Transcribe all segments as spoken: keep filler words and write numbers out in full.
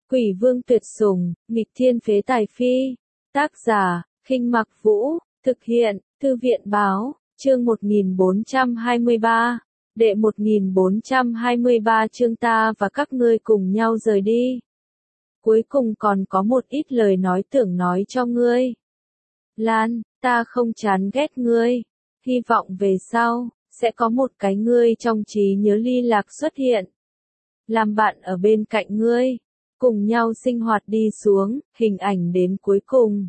Quỷ vương tuyệt sủng, nghịch thiên phế tài phi. Tác giả, Khinh Mặc Vũ, thực hiện, Thư viện báo, chương một nghìn bốn trăm hai mươi ba. Đệ một nghìn bốn trăm hai mươi ba chương ta và các ngươi cùng nhau rời đi. Cuối cùng còn có một ít lời nói tưởng nói cho ngươi. Lan, ta không chán ghét ngươi. Hy vọng về sau, sẽ có một cái ngươi trong trí nhớ ly lạc xuất hiện. Làm bạn ở bên cạnh ngươi. Cùng nhau sinh hoạt đi xuống, hình ảnh đến cuối cùng.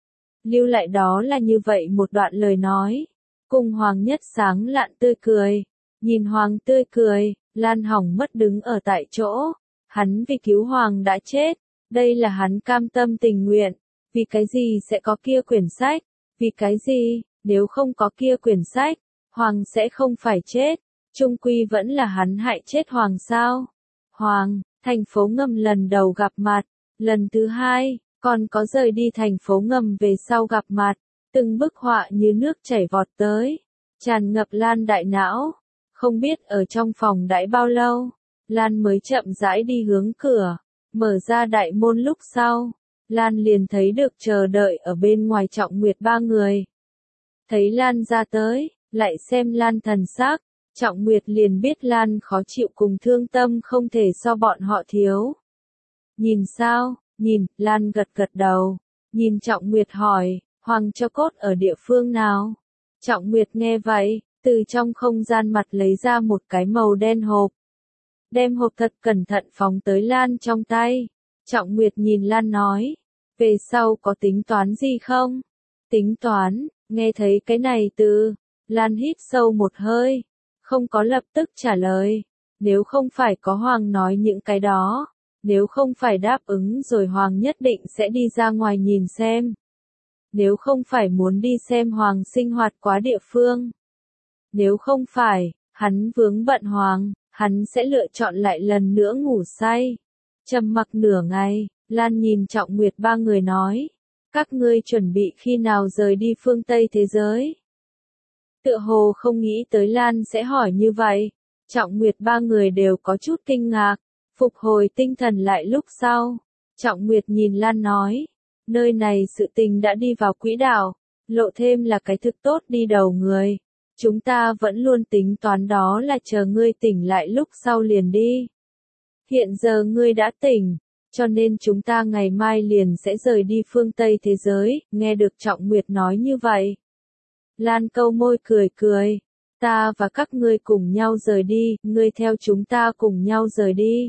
Lưu lại đó là như vậy một đoạn lời nói. Cùng Hoàng Nhất sáng lạn tươi cười. Nhìn Hoàng tươi cười, Lan hỏng mất đứng ở tại chỗ. Hắn vì cứu Hoàng đã chết. Đây là hắn cam tâm tình nguyện. Vì cái gì sẽ có kia quyển sách? Vì cái gì, nếu không có kia quyển sách, Hoàng sẽ không phải chết. Trung quy vẫn là hắn hại chết Hoàng sao? Hoàng, thành phố ngầm lần đầu gặp mặt. Lần thứ hai, còn có rời đi thành phố ngầm về sau gặp mặt. Từng bức họa như nước chảy vọt tới. Tràn ngập Lan đại não. Không biết ở trong phòng đãi bao lâu, Lan mới chậm rãi đi hướng cửa. Mở ra đại môn lúc sau, Lan liền thấy được chờ đợi ở bên ngoài Trọng Nguyệt ba người. Thấy Lan ra tới, lại xem Lan thần sắc, Trọng Nguyệt liền biết Lan khó chịu cùng thương tâm không thể so bọn họ thiếu. Nhìn sao, nhìn, Lan gật gật đầu. Nhìn Trọng Nguyệt hỏi, Hoàng cho cốt ở địa phương nào? Trọng Nguyệt nghe vậy, từ trong không gian mặt lấy ra một cái màu đen hộp. Đem hộp thật cẩn thận phóng tới Lan trong tay. Trọng Nguyệt nhìn Lan nói, về sau có tính toán gì không? Tính toán, nghe thấy cái này từ, Lan hít sâu một hơi, không có lập tức trả lời. Nếu không phải có Hoàng nói những cái đó, nếu không phải đáp ứng rồi Hoàng nhất định sẽ đi ra ngoài nhìn xem. Nếu không phải muốn đi xem Hoàng sinh hoạt quá địa phương. Nếu không phải, hắn vướng bận Hoàng, hắn sẽ lựa chọn lại lần nữa ngủ say. Trầm mặc nửa ngày, Lan nhìn Trọng Nguyệt ba người nói, các ngươi chuẩn bị khi nào rời đi phương Tây thế giới? Tựa hồ không nghĩ tới Lan sẽ hỏi như vậy. Trọng Nguyệt ba người đều có chút kinh ngạc, phục hồi tinh thần lại lúc sau. Trọng Nguyệt nhìn Lan nói, nơi này sự tình đã đi vào quỹ đạo, lộ thêm là cái thực tốt đi đầu người. Chúng ta vẫn luôn tính toán đó là chờ ngươi tỉnh lại lúc sau liền đi. Hiện giờ ngươi đã tỉnh, cho nên chúng ta ngày mai liền sẽ rời đi phương Tây thế giới, nghe được Trọng Nguyệt nói như vậy. Lan câu môi cười cười, ta và các ngươi cùng nhau rời đi, ngươi theo chúng ta cùng nhau rời đi.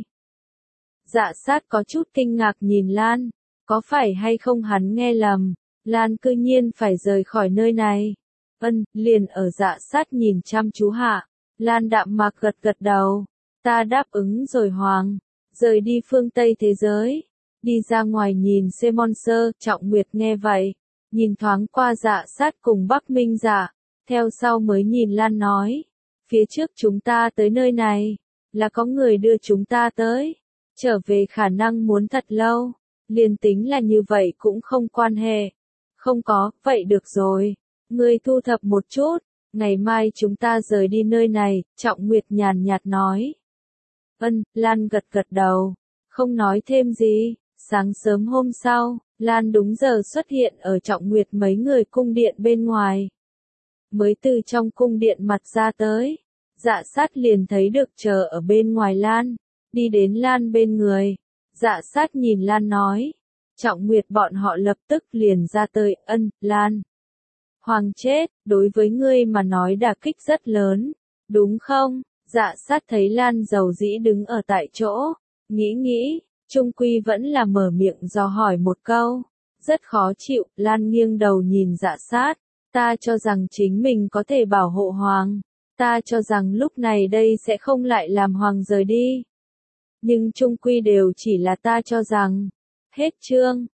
Dạ sát có chút kinh ngạc nhìn Lan, có phải hay không hắn nghe lầm, Lan cư nhiên phải rời khỏi nơi này. Ân, liền ở dạ sát nhìn chăm chú hạ, Lan đạm mạc gật gật đầu, ta đáp ứng rồi Hoàng, rời đi phương Tây thế giới, đi ra ngoài nhìn xem monster. Trọng Nguyệt nghe vậy, nhìn thoáng qua dạ sát cùng Bắc Minh Dạ, theo sau mới nhìn Lan nói, phía trước chúng ta tới nơi này, là có người đưa chúng ta tới, trở về khả năng muốn thật lâu, liền tính là như vậy cũng không quan hệ, không có, vậy được rồi. Ngươi thu thập một chút, ngày mai chúng ta rời đi nơi này, Trọng Nguyệt nhàn nhạt nói. Ân, Lan gật gật đầu, không nói thêm gì. Sáng sớm hôm sau, Lan đúng giờ xuất hiện ở Trọng Nguyệt mấy người cung điện bên ngoài. Mới từ trong cung điện mặt ra tới, dạ sát liền thấy được chờ ở bên ngoài Lan, đi đến Lan bên người. Dạ sát nhìn Lan nói, Trọng Nguyệt bọn họ lập tức liền ra tới. Ân, Lan. Hoàng chết, đối với ngươi mà nói đả kích rất lớn, đúng không? Dạ sát thấy Lan dầu dĩ đứng ở tại chỗ, nghĩ nghĩ, trung quy vẫn là mở miệng dò hỏi một câu, rất khó chịu. Lan nghiêng đầu nhìn dạ sát, ta cho rằng chính mình có thể bảo hộ Hoàng, ta cho rằng lúc này đây sẽ không lại làm Hoàng rời đi. Nhưng trung quy đều chỉ là ta cho rằng. Hết chương.